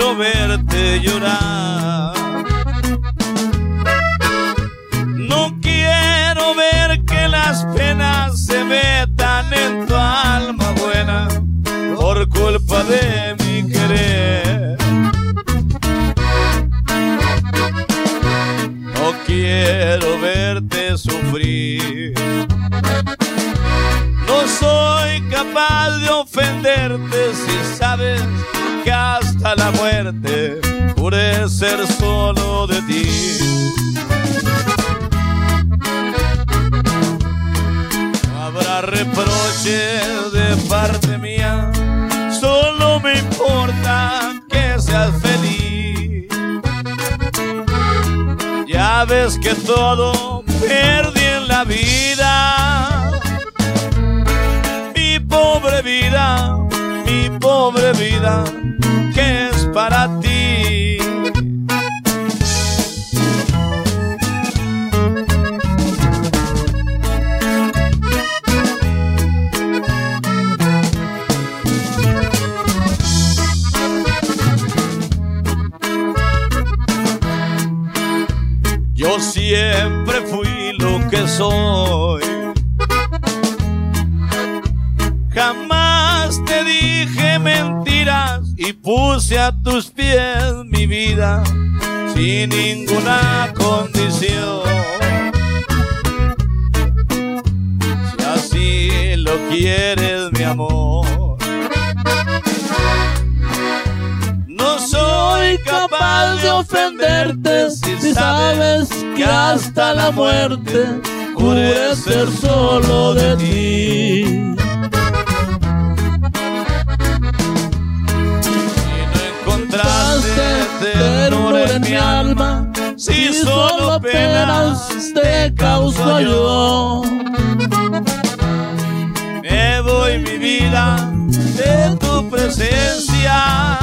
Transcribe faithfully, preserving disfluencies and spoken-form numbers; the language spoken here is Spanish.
quiero verte llorar. No quiero ver que las penas se metan en tu alma buena por culpa de mi querer. No quiero verte sufrir. No soy capaz de ofenderte si sabes que hasta la muerte juré ser solo de ti. No habrá reproches de parte mía, solo me importa que seas feliz. Ya ves que todo perdí en la vida. Mi pobre vida, mi pobre vida, ¿qué es para ti? Yo siempre fui lo que soy. Jamás te dije mentiras y puse a tus pies mi vida sin ninguna condición. Si así lo quieres, mi amor, no soy capaz de ofenderte si sabes que hasta la muerte juré ser solo de ti. Ternura en mi alma, si solo penas te causo yo. Me voy mi vida de tu presencia.